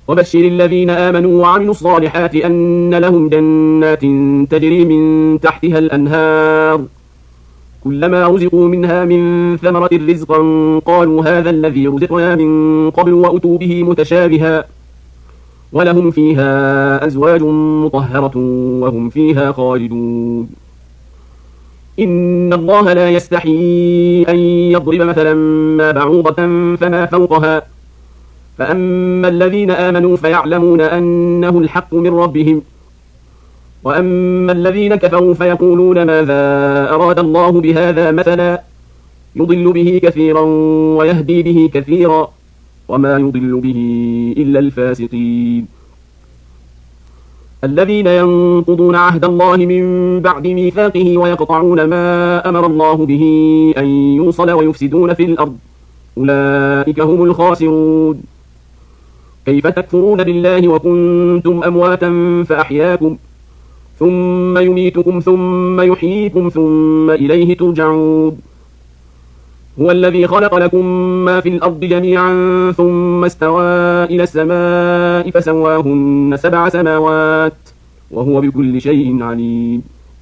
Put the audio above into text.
وبشر الذين آمنوا وعملوا الصالحات أن لهم جنات تجري من تحتها الأنهار كلما رزقوا منها من ثمرة رزقا قالوا هذا الذي رزقنا من قبل وأتوا به متشابها ولهم فيها أزواج مطهرة وهم فيها خالدون. إن الله لا يستحيي أن يضرب مثلا ما بعوضة فما فوقها فأما الذين آمنوا فيعلمون أنه الحق من ربهم وأما الذين كفروا فيقولون ماذا أراد الله بهذا مثلا يضل به كثيرا ويهدي به كثيرا وما يضل به إلا الفاسقين. الذين ينقضون عهد الله من بعد ميثاقه ويقطعون ما أمر الله به أن يوصل ويفسدون في الأرض أولئك هم الخاسرون. كيف تكفرون بالله وكنتم أمواتا فأحياكم ثم يميتكم ثم يحييكم ثم إليه ترجعون. هو الذي خلق لكم ما في الأرض جميعا ثم استوى إلى السماء فسواهن 7 سماوات وهو بكل شيء عليم.